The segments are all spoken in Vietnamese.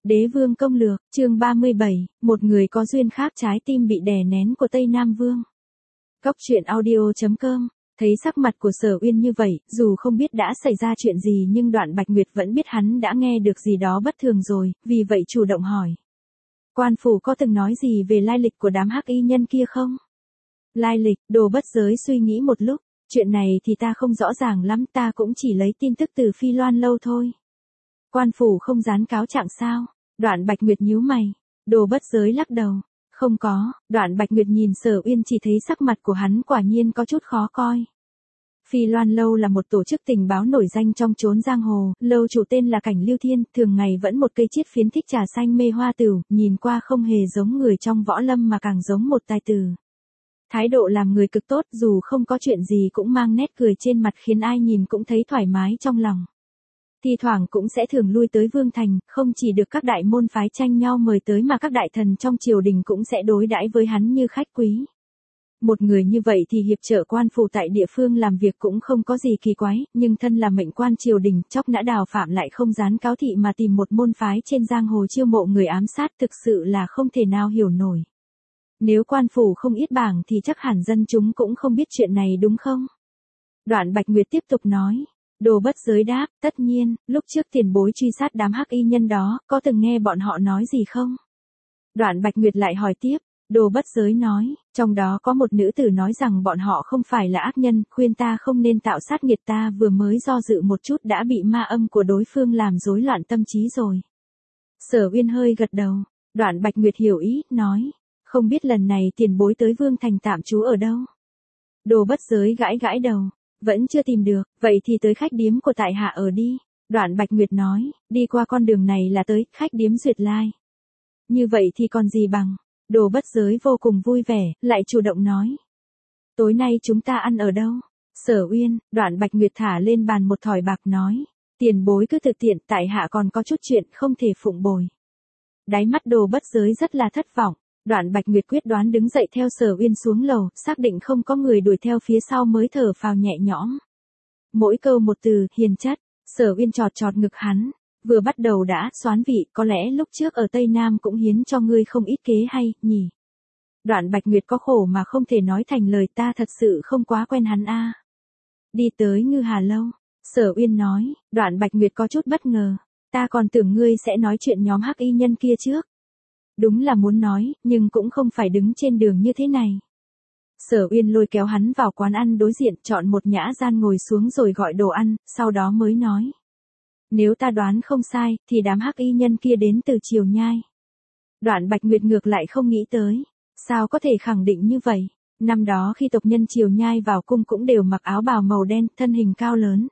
Đế vương công lược, chương 37, một người có duyên khác trái tim bị đè nén của Tây Nam Vương. Góc truyện audio.com. Thấy sắc mặt của Sở Uyên như vậy, dù không biết đã xảy ra chuyện gì nhưng Đoạn Bạch Nguyệt vẫn biết hắn đã nghe được gì đó bất thường rồi, vì vậy chủ động hỏi. Quan phủ có từng nói gì về lai lịch của đám hắc y nhân kia không? Lai lịch, Đồ Bất Giới suy nghĩ một lúc, chuyện này thì ta không rõ ràng lắm, ta cũng chỉ lấy tin tức từ Phi Loan Lâu thôi. Quan phủ không dán cáo trạng sao? Đoạn Bạch Nguyệt nhíu mày. Đồ Bất Giới lắc đầu. Không có. Đoạn Bạch Nguyệt nhìn Sở Uyên chỉ thấy sắc mặt của hắn quả nhiên có chút khó coi. Phi Loan Lâu là một tổ chức tình báo nổi danh trong chốn giang hồ, lâu chủ tên là Cảnh Lưu Thiên, thường ngày vẫn một cây chiết phiến thích trà xanh mê hoa tửu, nhìn qua không hề giống người trong võ lâm mà càng giống một tài tử. Thái độ làm người cực tốt, dù không có chuyện gì cũng mang nét cười trên mặt khiến ai nhìn cũng thấy thoải mái trong lòng. Thi thoảng cũng sẽ thường lui tới Vương Thành, không chỉ được các đại môn phái tranh nhau mời tới mà các đại thần trong triều đình cũng sẽ đối đãi với hắn như khách quý. Một người như vậy thì hiệp trợ quan phủ tại địa phương làm việc cũng không có gì kỳ quái, nhưng thân là mệnh quan triều đình, chóc nã đào phạm lại không dán cáo thị mà tìm một môn phái trên giang hồ chiêu mộ người ám sát, thực sự là không thể nào hiểu nổi. Nếu quan phủ không ít bảng thì chắc hẳn dân chúng cũng không biết chuyện này đúng không? Đoạn Bạch Nguyệt tiếp tục nói. Đồ Bất Giới đáp, tất nhiên, lúc trước tiền bối truy sát đám hắc y nhân đó, có từng nghe bọn họ nói gì không? Đoạn Bạch Nguyệt lại hỏi tiếp, Đồ Bất Giới nói, trong đó có một nữ tử nói rằng bọn họ không phải là ác nhân, khuyên ta không nên tạo sát nghiệt, ta vừa mới do dự một chút đã bị ma âm của đối phương làm rối loạn tâm trí rồi. Sở Uyên hơi gật đầu, Đoạn Bạch Nguyệt hiểu ý, nói, không biết lần này tiền bối tới Vương Thành tạm trú ở đâu? Đồ Bất Giới gãi gãi đầu. Vẫn chưa tìm được, vậy thì tới khách điếm của tại hạ ở đi. Đoạn Bạch Nguyệt nói, đi qua con đường này là tới khách điếm Duyệt Lai. Như vậy thì còn gì bằng. Đồ Bất Giới vô cùng vui vẻ, lại chủ động nói. Tối nay chúng ta ăn ở đâu? Sở Uyên, Đoạn Bạch Nguyệt thả lên bàn một thỏi bạc nói. Tiền bối cứ thực tiện, tại hạ còn có chút chuyện không thể phụng bồi. Đáy mắt Đồ Bất Giới rất là thất vọng. Đoạn Bạch Nguyệt quyết đoán đứng dậy theo Sở Uyên xuống lầu, xác định không có người đuổi theo phía sau mới thở phào nhẹ nhõm. Mỗi câu một từ, hiền chất, Sở Uyên chọt chọt ngực hắn, vừa bắt đầu đã xoán vị, có lẽ lúc trước ở Tây Nam cũng hiến cho ngươi không ít kế hay, nhỉ. Đoạn Bạch Nguyệt có khổ mà không thể nói thành lời, ta thật sự không quá quen hắn a. Đi tới Ngư Hà Lâu, Sở Uyên nói, Đoạn Bạch Nguyệt có chút bất ngờ, ta còn tưởng ngươi sẽ nói chuyện nhóm hắc y nhân kia trước. Đúng là muốn nói, nhưng cũng không phải đứng trên đường như thế này. Sở Uyên lôi kéo hắn vào quán ăn đối diện, chọn một nhã gian ngồi xuống rồi gọi đồ ăn, sau đó mới nói. Nếu ta đoán không sai, thì đám hắc y nhân kia đến từ Triều Nhai. Đoạn Bạch Nguyệt ngược lại không nghĩ tới. Sao có thể khẳng định như vậy? Năm đó khi tộc nhân Triều Nhai vào cung cũng đều mặc áo bào màu đen, thân hình cao lớn.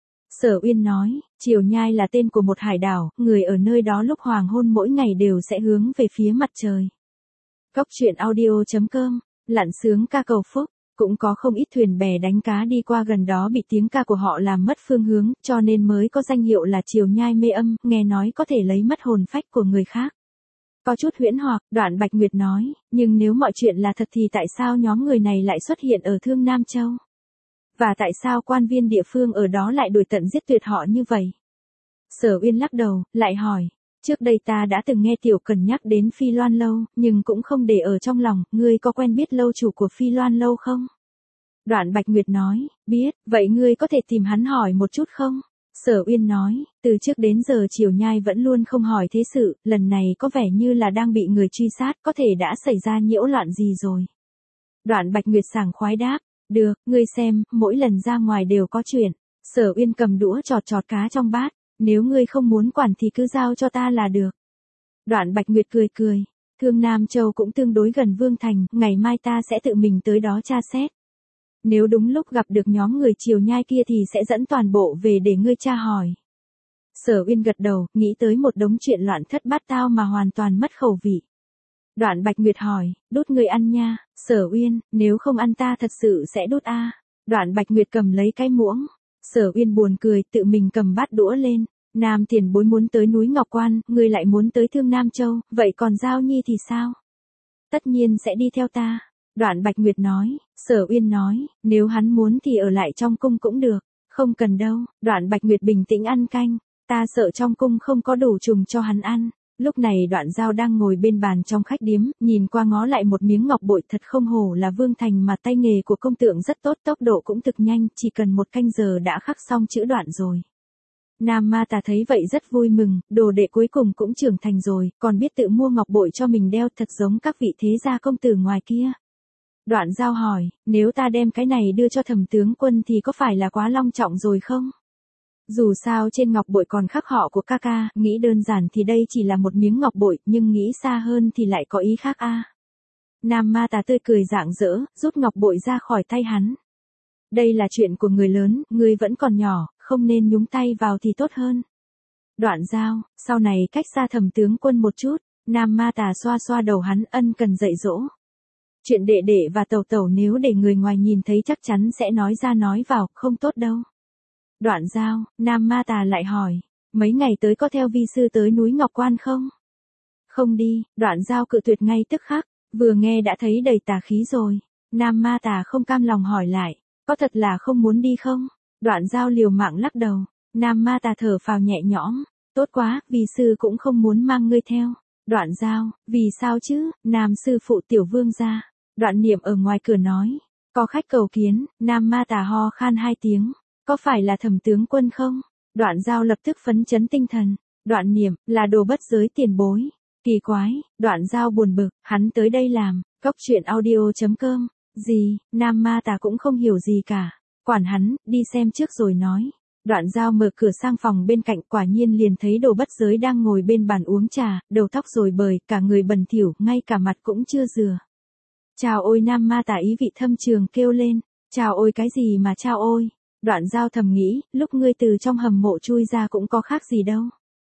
Sở Uyên nói, Triều Nhai là tên của một hải đảo, người ở nơi đó lúc hoàng hôn mỗi ngày đều sẽ hướng về phía mặt trời. Góc truyện audio.com, lặn sướng ca cầu phúc, cũng có không ít thuyền bè đánh cá đi qua gần đó bị tiếng ca của họ làm mất phương hướng, cho nên mới có danh hiệu là Triều Nhai mê âm, nghe nói có thể lấy mất hồn phách của người khác. Có chút huyễn hoặc, Đoạn Bạch Nguyệt nói, nhưng nếu mọi chuyện là thật thì tại sao nhóm người này lại xuất hiện ở Thương Nam Châu? Và tại sao quan viên địa phương ở đó lại đuổi tận giết tuyệt họ như vậy? Sở Uyên lắc đầu, lại hỏi, trước đây ta đã từng nghe Tiểu Cần nhắc đến Phi Loan Lâu, nhưng cũng không để ở trong lòng, ngươi có quen biết lâu chủ của Phi Loan Lâu không? Đoạn Bạch Nguyệt nói, biết, vậy ngươi có thể tìm hắn hỏi một chút không? Sở Uyên nói, từ trước đến giờ Triều Nhai vẫn luôn không hỏi thế sự, lần này có vẻ như là đang bị người truy sát, có thể đã xảy ra nhiễu loạn gì rồi. Đoạn Bạch Nguyệt sảng khoái đáp. Được, ngươi xem, mỗi lần ra ngoài đều có chuyện. Sở Uyên cầm đũa chọt chọt cá trong bát. Nếu ngươi không muốn quản thì cứ giao cho ta là được. Đoạn Bạch Nguyệt cười cười. Thương Nam Châu cũng tương đối gần Vương Thành, ngày mai ta sẽ tự mình tới đó tra xét. Nếu đúng lúc gặp được nhóm người Triều Nhai kia thì sẽ dẫn toàn bộ về để ngươi tra hỏi. Sở Uyên gật đầu, nghĩ tới một đống chuyện loạn thất bát tao mà hoàn toàn mất khẩu vị. Đoạn Bạch Nguyệt hỏi, đút người ăn nha. Sở Uyên, nếu không ăn ta thật sự sẽ đút a. Đoạn Bạch Nguyệt cầm lấy cái muỗng. Sở Uyên buồn cười, tự mình cầm bát đũa lên. Nam tiền bối muốn tới núi Ngọc Quan, ngươi lại muốn tới Thương Nam Châu, vậy còn Giao Nhi thì sao? Tất nhiên sẽ đi theo ta. Đoạn Bạch Nguyệt nói. Sở Uyên nói, nếu hắn muốn thì ở lại trong cung cũng được. Không cần đâu. Đoạn Bạch Nguyệt bình tĩnh ăn canh. Ta sợ trong cung không có đủ trùng cho hắn ăn. Lúc này Đoạn Giao đang ngồi bên bàn trong khách điếm, nhìn qua ngó lại một miếng ngọc bội, thật không hổ là Vương Thành mà tay nghề của công tượng rất tốt, tốc độ cũng thực nhanh, chỉ cần 1 canh giờ đã khắc xong chữ Đoạn rồi. Nam Ma Tà thấy vậy rất vui mừng, đồ đệ cuối cùng cũng trưởng thành rồi, còn biết tự mua ngọc bội cho mình đeo, thật giống các vị thế gia công tử ngoài kia. Đoạn Giao hỏi, nếu ta đem cái này đưa cho Thẩm tướng quân thì có phải là quá long trọng rồi không? Dù sao trên ngọc bội còn khắc họ của ca ca, nghĩ đơn giản thì đây chỉ là một miếng ngọc bội, nhưng nghĩ xa hơn thì lại có ý khác a. Nam Ma Tà tươi cười rạng rỡ, rút ngọc bội ra khỏi tay hắn. Đây là chuyện của người lớn, ngươi vẫn còn nhỏ, không nên nhúng tay vào thì tốt hơn. Đoạn Giao, sau này cách xa Thẩm tướng quân một chút. Nam Ma Tà xoa xoa đầu hắn, ân cần dạy dỗ. Chuyện đệ đệ và tẩu tẩu nếu để người ngoài nhìn thấy chắc chắn sẽ nói ra nói vào, không tốt đâu. Đoạn Giao, Nam Ma Tà lại hỏi, mấy ngày tới có theo vi sư tới núi Ngọc Quan không? Không đi, Đoạn Giao cự tuyệt ngay tức khắc, vừa nghe đã thấy đầy tà khí rồi. Nam Ma Tà không cam lòng hỏi lại, có thật là không muốn đi không? Đoạn Giao liều mạng lắc đầu. Nam Ma Tà thở phào nhẹ nhõm, tốt quá, vi sư cũng không muốn mang ngươi theo. Đoạn Giao, vì sao chứ? Nam sư phụ tiểu vương gia. Đoạn Niệm ở ngoài cửa nói, có khách cầu kiến. Nam Ma Tà ho khan 2 tiếng, có phải là Thẩm tướng quân không? Đoạn Giao lập tức phấn chấn tinh thần. Đoạn Niệm, là đồ bất giới tiền bối. Kỳ quái, Đoạn Giao buồn bực, hắn tới đây làm. Cốc truyện audio.com. Gì? Nam Ma Tà cũng không hiểu gì cả. Quản hắn, đi xem trước rồi nói. Đoạn Giao mở cửa sang phòng bên cạnh, quả nhiên liền thấy đồ bất giới đang ngồi bên bàn uống trà, đầu tóc rối bời, cả người bẩn thỉu, ngay cả mặt cũng chưa rửa. Chào ôi. Nam Ma Tà ý vị thâm trường kêu lên. Chào ôi cái gì mà chào ôi? Đoạn Giao thầm nghĩ, lúc ngươi từ trong hầm mộ chui ra cũng có khác gì đâu.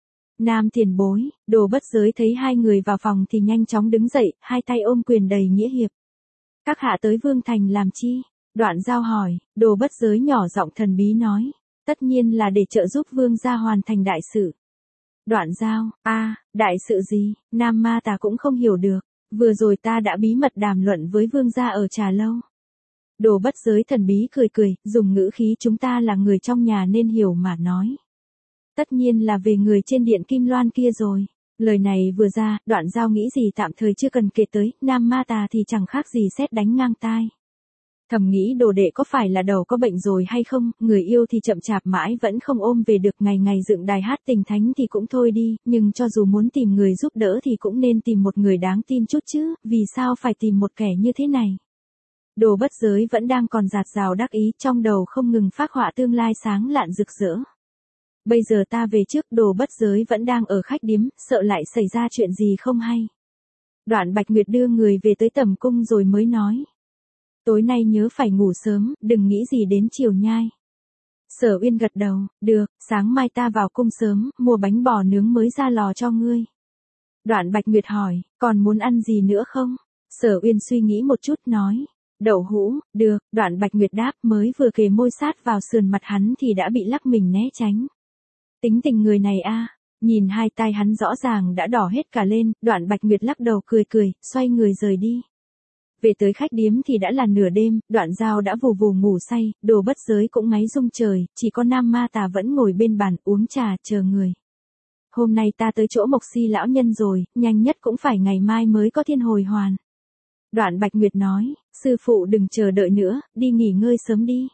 Nam tiền bối, đồ bất giới thấy 2 người vào phòng thì nhanh chóng đứng dậy, 2 tay ôm quyền đầy nghĩa hiệp. Các hạ tới Vương Thành làm chi? Đoạn Giao hỏi. Đồ bất giới nhỏ giọng thần bí nói, tất nhiên là để trợ giúp vương gia hoàn thành đại sự. Đoạn Giao, đại sự gì? Nam Ma Tà cũng không hiểu được, vừa rồi ta đã bí mật đàm luận với vương gia ở trà lâu. Đồ bất giới thần bí cười cười, dùng ngữ khí chúng ta là người trong nhà nên hiểu mà nói. Tất nhiên là về người trên điện Kim Loan kia rồi. Lời này vừa ra, Đoạn Giao nghĩ gì tạm thời chưa cần kể tới, Nam Ma Tà thì chẳng khác gì sét đánh ngang tai. Thầm nghĩ đồ đệ có phải là đầu có bệnh rồi hay không, người yêu thì chậm chạp mãi vẫn không ôm về được, ngày ngày dựng đài hát tình thánh thì cũng thôi đi, nhưng cho dù muốn tìm người giúp đỡ thì cũng nên tìm một người đáng tin chút chứ, vì sao phải tìm một kẻ như thế này. Đồ bất giới vẫn đang còn dạt dào đắc ý, trong đầu không ngừng phác họa tương lai sáng lạn rực rỡ. Bây giờ ta về trước, đồ bất giới vẫn đang ở khách điếm, sợ lại xảy ra chuyện gì không hay. Đoạn Bạch Nguyệt đưa người về tới tẩm cung rồi mới nói. Tối nay nhớ phải ngủ sớm, đừng nghĩ gì đến chiều nhai. Sở Uyên gật đầu, được, sáng mai ta vào cung sớm, mua bánh bò nướng mới ra lò cho ngươi. Đoạn Bạch Nguyệt hỏi, còn muốn ăn gì nữa không? Sở Uyên suy nghĩ một chút nói, đậu hũ, được. Đoạn Bạch Nguyệt đáp, mới vừa kề môi sát vào sườn mặt hắn thì đã bị lắc mình né tránh. Tính tình người này nhìn 2 tay hắn rõ ràng đã đỏ hết cả lên, Đoạn Bạch Nguyệt lắc đầu cười cười, xoay người rời đi. Về tới khách điếm thì đã là nửa đêm, Đoạn Giao đã vù vù ngủ say, đồ bất giới cũng ngáy rung trời, chỉ có Nam Ma Tà vẫn ngồi bên bàn uống trà chờ người. Hôm nay ta tới chỗ Mộc Si lão nhân rồi, nhanh nhất cũng phải ngày mai mới có thiên hồi hoàn. Đoạn Bạch Nguyệt nói, sư phụ đừng chờ đợi nữa, đi nghỉ ngơi sớm đi.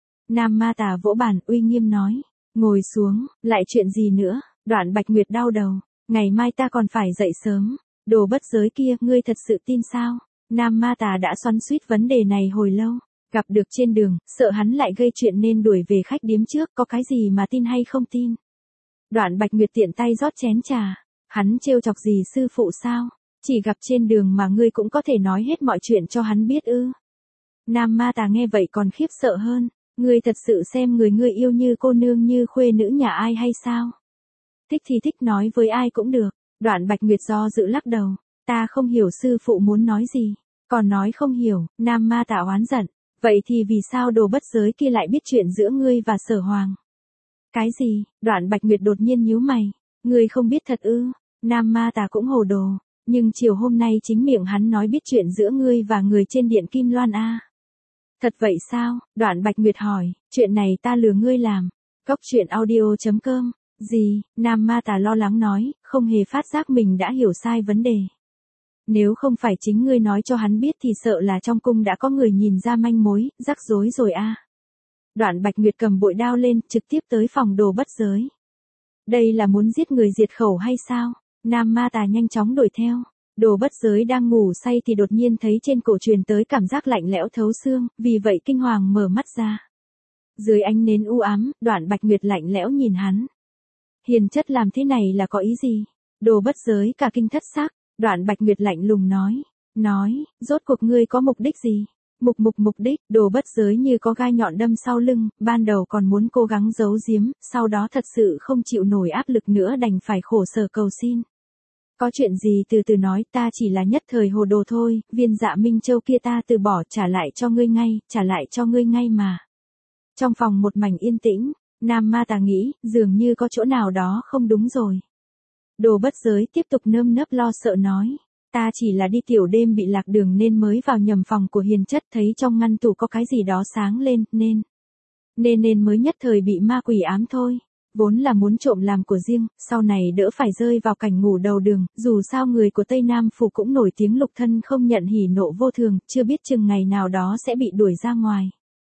Nam Ma Tà vỗ bàn uy nghiêm nói, ngồi xuống, lại chuyện gì nữa? Đoạn Bạch Nguyệt đau đầu, ngày mai ta còn phải dậy sớm. Đồ bất giới kia, ngươi thật sự tin sao? Nam Ma Tà đã xoắn xuýt vấn đề này hồi lâu, gặp được trên đường, sợ hắn lại gây chuyện nên đuổi về khách điếm trước, có cái gì mà tin hay không tin. Đoạn Bạch Nguyệt tiện tay rót chén trà, hắn trêu chọc gì sư phụ sao? Chỉ gặp trên đường mà ngươi cũng có thể nói hết mọi chuyện cho hắn biết ư? Nam Ma Tà nghe vậy còn khiếp sợ hơn, ngươi thật sự xem người ngươi yêu như cô nương như khuê nữ nhà ai hay sao? Thích thì thích, nói với ai cũng được. Đoạn Bạch Nguyệt do dự lắc đầu. Ta không hiểu sư phụ muốn nói gì. Còn nói không hiểu, Nam Ma Tà oán giận. Vậy thì vì sao đồ bất giới kia lại biết chuyện giữa ngươi và Sở Hoàng? Cái gì? Đoạn Bạch Nguyệt đột nhiên nhíu mày. Ngươi không biết thật ư? Nam Ma Tà cũng hồ đồ. Nhưng chiều hôm nay chính miệng hắn nói biết chuyện giữa ngươi và người trên điện Kim Loan Thật vậy sao? Đoạn Bạch Nguyệt hỏi. Chuyện này ta lừa ngươi làm. Cốc truyện audio.com Gì? Nam Ma Tà lo lắng nói, không hề phát giác mình đã hiểu sai vấn đề. Nếu không phải chính ngươi nói cho hắn biết thì sợ là trong cung đã có người nhìn ra manh mối, rắc rối rồi a. Đoạn Bạch Nguyệt cầm bội đao lên, trực tiếp tới phòng Đồ Bất Giới. Đây là muốn giết người diệt khẩu hay sao? Nam Ma Tà nhanh chóng đuổi theo. Đồ Bất Giới đang ngủ say thì đột nhiên thấy trên cổ truyền tới cảm giác lạnh lẽo thấu xương, vì vậy kinh hoàng mở mắt ra. Dưới ánh nến u ám, Đoạn Bạch Nguyệt lạnh lẽo nhìn hắn. Hiền chất làm thế này là có ý gì? Đồ Bất Giới cả kinh thất xác. Đoạn Bạch Nguyệt lạnh lùng nói, rốt cuộc ngươi có mục đích gì? Mục đích, Đồ Bất Giới như có gai nhọn đâm sau lưng, ban đầu còn muốn cố gắng giấu giếm, sau đó thật sự không chịu nổi áp lực nữa đành phải khổ sở cầu xin. Có chuyện gì từ từ nói, ta chỉ là nhất thời hồ đồ thôi, viên Dạ Minh Châu kia ta từ bỏ trả lại cho ngươi ngay mà. Trong phòng một mảnh yên tĩnh, Nam Ma Tà nghĩ, dường như có chỗ nào đó không đúng rồi. Đồ Bất Giới tiếp tục nơm nớp lo sợ nói. Ta chỉ là đi tiểu đêm bị lạc đường nên mới vào nhầm phòng của hiền chất thấy trong ngăn tủ có cái gì đó sáng lên, nên mới nhất thời bị ma quỷ ám thôi. Vốn là muốn trộm làm của riêng, sau này đỡ phải rơi vào cảnh ngủ đầu đường, dù sao người của Tây Nam Phủ cũng nổi tiếng lục thân không nhận hỉ nộ vô thường, chưa biết chừng ngày nào đó sẽ bị đuổi ra ngoài.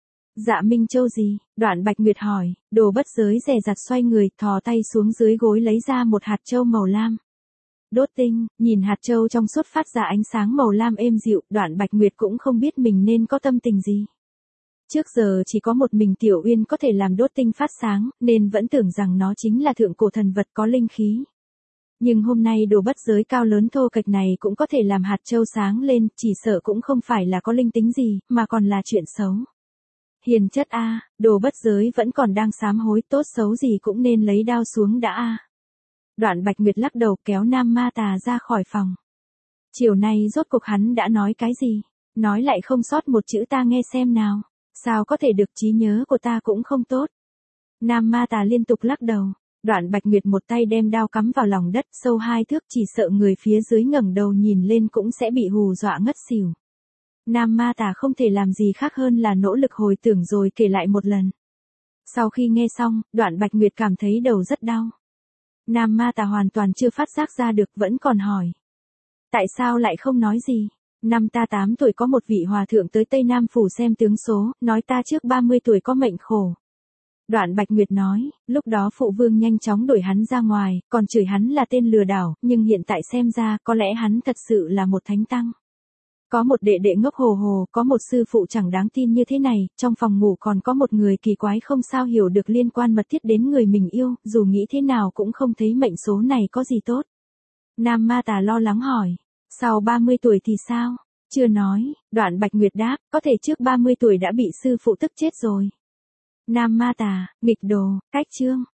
Dạ Minh Châu gì? Đoạn Bạch Nguyệt hỏi. Đồ Bất Giới dè dặt xoay người, thò tay xuống dưới gối lấy ra một hạt châu màu lam. Đốt tinh, nhìn hạt châu trong suốt phát ra ánh sáng màu lam êm dịu, Đoạn Bạch Nguyệt cũng không biết mình nên có tâm tình gì. Trước giờ chỉ có một mình Tiểu Uyên có thể làm đốt tinh phát sáng, nên vẫn tưởng rằng nó chính là thượng cổ thần vật có linh khí. Nhưng hôm nay Đồ Bất Giới cao lớn thô kệch này cũng có thể làm hạt châu sáng lên, chỉ sợ cũng không phải là có linh tính gì, mà còn là chuyện xấu. Hiền chất a, Đồ Bất Giới vẫn còn đang sám hối, tốt xấu gì cũng nên lấy đao xuống đã a. Đoạn Bạch Nguyệt lắc đầu kéo Nam Ma Tà ra khỏi phòng. Chiều nay rốt cuộc hắn đã nói cái gì? Nói lại không sót một chữ ta nghe xem nào. Sao có thể được, trí nhớ của ta cũng không tốt. Nam Ma Tà liên tục lắc đầu. Đoạn Bạch Nguyệt một tay đem đao cắm vào lòng đất sâu 2 thước, chỉ sợ người phía dưới ngẩng đầu nhìn lên cũng sẽ bị hù dọa ngất xỉu. Nam Ma Tà không thể làm gì khác hơn là nỗ lực hồi tưởng rồi kể lại một lần. Sau khi nghe xong, Đoạn Bạch Nguyệt cảm thấy đầu rất đau. Nam Ma Tà hoàn toàn chưa phát giác ra được, vẫn còn hỏi. Tại sao lại không nói gì? Năm ta 8 tuổi có một vị hòa thượng tới Tây Nam Phủ xem tướng số, nói ta trước 30 tuổi có mệnh khổ. Đoạn Bạch Nguyệt nói, lúc đó phụ vương nhanh chóng đuổi hắn ra ngoài, còn chửi hắn là tên lừa đảo, nhưng hiện tại xem ra có lẽ hắn thật sự là một thánh tăng. Có một đệ đệ ngốc hồ hồ, có một sư phụ chẳng đáng tin như thế này, trong phòng ngủ còn có một người kỳ quái không sao hiểu được liên quan mật thiết đến người mình yêu, dù nghĩ thế nào cũng không thấy mệnh số này có gì tốt. Nam Ma Tà lo lắng hỏi, sau 30 tuổi thì sao? Chưa nói, Đoạn Bạch Nguyệt đáp, có thể trước 30 tuổi đã bị sư phụ tức chết rồi. Nam Ma Tà, nghịch đồ, cách chương.